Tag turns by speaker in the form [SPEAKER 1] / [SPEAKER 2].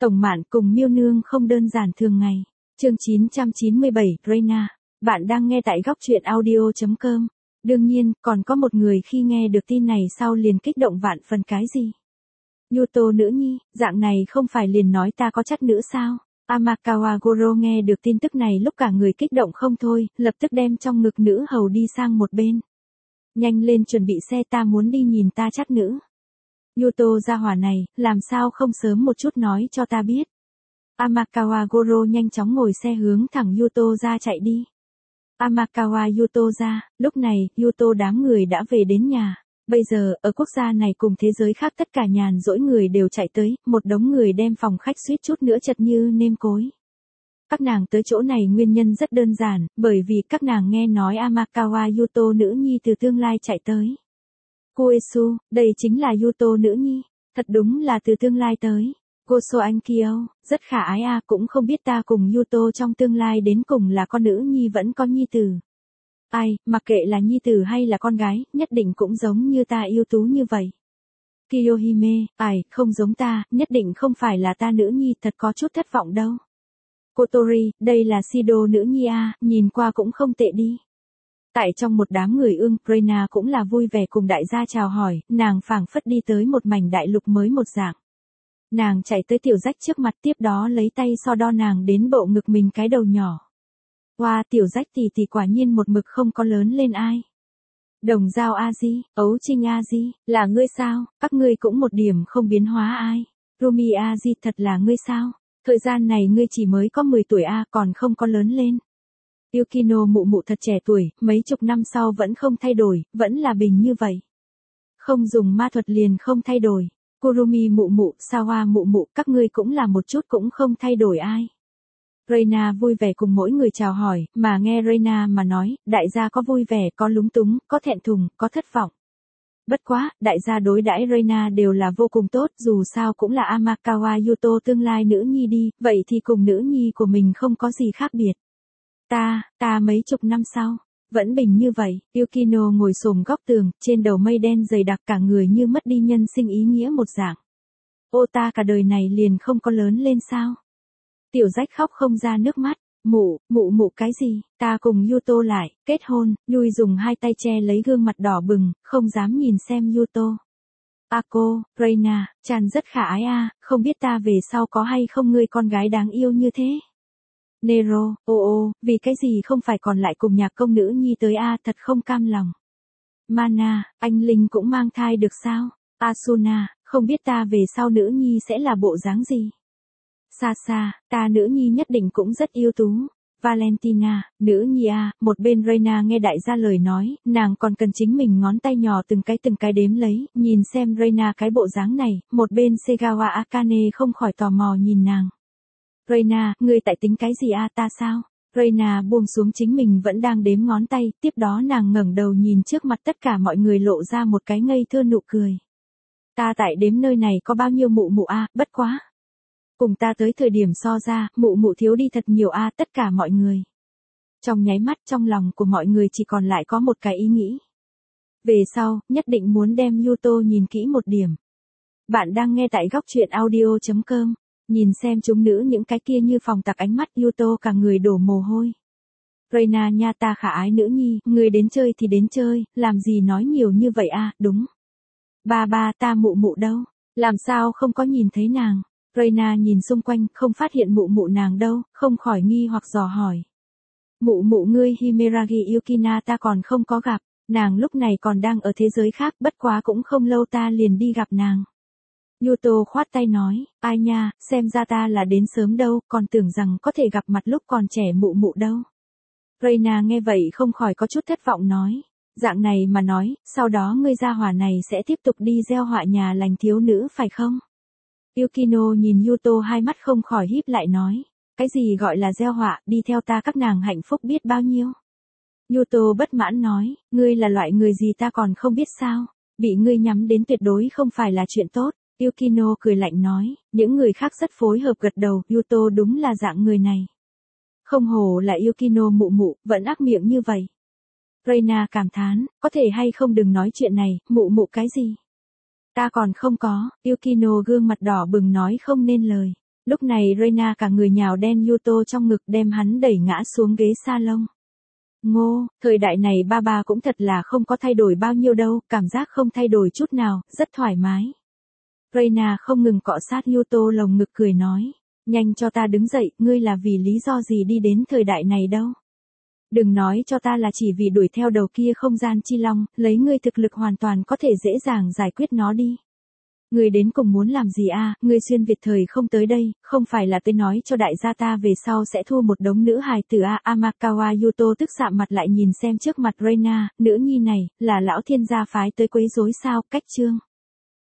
[SPEAKER 1] Tổng Mạn cùng Miêu Nương không đơn giản thường ngày. Chương 997, Reina. Bạn đang nghe tại góc truyện audio.com. Đương nhiên, còn có một người khi nghe được tin này sau liền kích động vạn phần cái gì? Yuto nữ nhi, dạng này không phải liền nói ta có chắc nữ sao? Amakawa Goro nghe được tin tức này lúc cả người kích động không thôi, lập tức đem trong ngực nữ hầu đi sang một bên. Nhanh lên chuẩn bị xe, ta muốn đi nhìn ta chắc nữ. Yuto gia hỏa này, làm sao không sớm một chút nói cho ta biết. Amakawa Goro nhanh chóng ngồi xe hướng thẳng Yuto ra chạy đi. Amakawa Yuto ra, lúc này, Yuto đám người đã về đến nhà. Bây giờ, ở quốc gia này cùng thế giới khác tất cả nhàn rỗi người đều chạy tới, một đống người đem phòng khách suýt chút nữa chật như nêm cối. Các nàng tới chỗ này nguyên nhân rất đơn giản, bởi vì các nàng nghe nói Amakawa Yuto nữ nhi từ tương lai chạy tới. Koesu, đây chính là Yuto nữ nhi, thật đúng là từ tương lai tới. Goso Ankyo, rất khả ái a, cũng không biết ta cùng Yuto trong tương lai đến cùng là con nữ nhi vẫn con nhi tử. Ai, mặc kệ là nhi tử hay là con gái, nhất định cũng giống như ta yêu tú như vậy. Kiyohime, ai, không giống ta, nhất định không phải là ta nữ nhi, thật có chút thất vọng đâu. Kotori, đây là Shido nữ nhi a, nhìn qua cũng không tệ đi. Tại trong một đám người Reina cũng là vui vẻ cùng đại gia chào hỏi, nàng phảng phất đi tới một mảnh đại lục mới một dạng. Nàng chạy tới tiểu rách trước mặt, tiếp đó lấy tay so đo nàng đến bộ ngực mình cái đầu nhỏ. Wow, tiểu rách tỷ quả nhiên một mực không có lớn lên ai. Đồng Giao A-di, Ấu Trinh A-di, là ngươi sao, các ngươi cũng một điểm không biến hóa ai. Rumi A-di, thật là ngươi sao, thời gian này ngươi chỉ mới có 10 tuổi a, còn không có lớn lên. Yukino mụ mụ thật trẻ tuổi, mấy chục năm sau vẫn không thay đổi, vẫn là bình như vậy. Không dùng ma thuật liền không thay đổi. Kurumi mụ mụ, Sawa mụ mụ, các ngươi cũng là một chút cũng không thay đổi ai. Reina vui vẻ cùng mỗi người chào hỏi, mà nghe Reina mà nói, đại gia có vui vẻ, có lúng túng, có thẹn thùng, có thất vọng. Bất quá, đại gia đối đãi Reina đều là vô cùng tốt, dù sao cũng là Amakawa Yuto tương lai nữ nhi đi, vậy thì cùng nữ nhi của mình không có gì khác biệt. Ta mấy chục năm sau, vẫn bình như vậy. Yukino ngồi xổm góc tường, trên đầu mây đen dày đặc, cả người như mất đi nhân sinh ý nghĩa một dạng. Ô, ta cả đời này liền không có lớn lên sao? Tiểu rách khóc không ra nước mắt. Mụ cái gì, ta cùng Yuto lại, kết hôn. Yui dùng hai tay che lấy gương mặt đỏ bừng, không dám nhìn xem Yuto. Cô, Reina, chàng rất khả ái a, không biết ta về sau có hay không ngươi con gái đáng yêu như thế. Nero, vì cái gì không phải còn lại cùng nhạc công nữ nhi tới a, thật không cam lòng. Mana, anh Linh cũng mang thai được sao? Asuna, không biết ta về sau nữ nhi sẽ là bộ dáng gì? Sasa, ta nữ nhi nhất định cũng rất yêu tú. Valentina, nữ nhi a, một bên Reina nghe đại gia lời nói, nàng còn cần chính mình ngón tay nhỏ từng cái đếm lấy, nhìn xem Reina cái bộ dáng này, một bên Segawa Akane không khỏi tò mò nhìn nàng. Reina, ngươi tại tính cái gì a, ta sao? Reina buông xuống chính mình vẫn đang đếm ngón tay, tiếp đó nàng ngẩng đầu nhìn trước mặt tất cả mọi người lộ ra một cái ngây thơ nụ cười. Ta tại đếm nơi này có bao nhiêu mụ a, bất quá. Cùng ta tới thời điểm so ra, mụ thiếu đi thật nhiều a, tất cả mọi người. Trong nháy mắt trong lòng của mọi người chỉ còn lại có một cái ý nghĩ. Về sau, nhất định muốn đem Yuto nhìn kỹ một điểm. Bạn đang nghe tại góc truyện audio.com. Nhìn xem chúng nữ những cái kia như phòng tặc ánh mắt Yuto cả người đổ mồ hôi. Reina nha, ta khả ái nữ nhi, người đến chơi thì đến chơi, làm gì nói nhiều như vậy a, đúng. Ba ta mụ đâu, làm sao không có nhìn thấy nàng. Reina nhìn xung quanh, không phát hiện mụ nàng đâu, không khỏi nghi hoặc dò hỏi. Mụ ngươi Himeragi Yukina ta còn không có gặp, nàng lúc này còn đang ở thế giới khác, bất quá cũng không lâu ta liền đi gặp nàng. Yuto khoát tay nói, ai nha, xem ra ta là đến sớm đâu, còn tưởng rằng có thể gặp mặt lúc còn trẻ mụ đâu. Reina nghe vậy không khỏi có chút thất vọng nói, dạng này mà nói, sau đó ngươi gia hỏa này sẽ tiếp tục đi gieo họa nhà lành thiếu nữ phải không? Yukino nhìn Yuto hai mắt không khỏi híp lại nói, cái gì gọi là gieo họa, đi theo ta các nàng hạnh phúc biết bao nhiêu. Yuto bất mãn nói, ngươi là loại người gì ta còn không biết sao, bị ngươi nhắm đến tuyệt đối không phải là chuyện tốt. Yukino cười lạnh nói, những người khác rất phối hợp gật đầu, Yuto đúng là dạng người này. Không hổ là Yukino mụ, vẫn ác miệng như vậy. Reina cảm thán, có thể hay không đừng nói chuyện này, mụ cái gì? Ta còn không có, Yukino gương mặt đỏ bừng nói không nên lời. Lúc này Reina cả người nhào đen Yuto trong ngực đem hắn đẩy ngã xuống ghế salon. Ngô, thời đại này ba cũng thật là không có thay đổi bao nhiêu đâu, cảm giác không thay đổi chút nào, rất thoải mái. Reina không ngừng cọ sát Yuto lồng ngực cười nói, nhanh cho ta đứng dậy, ngươi là vì lý do gì đi đến thời đại này đâu. Đừng nói cho ta là chỉ vì đuổi theo đầu kia không gian chi long, lấy ngươi thực lực hoàn toàn có thể dễ dàng giải quyết nó đi. Ngươi đến cùng muốn làm gì a? Ngươi xuyên Việt thời không tới đây, không phải là tới nói cho đại gia ta về sau sẽ thua một đống nữ hài tử a? Amakawa Yuto tức sạm mặt lại nhìn xem trước mặt Reina, nữ nhi này, là lão thiên gia phái tới quấy rối sao, cách chương.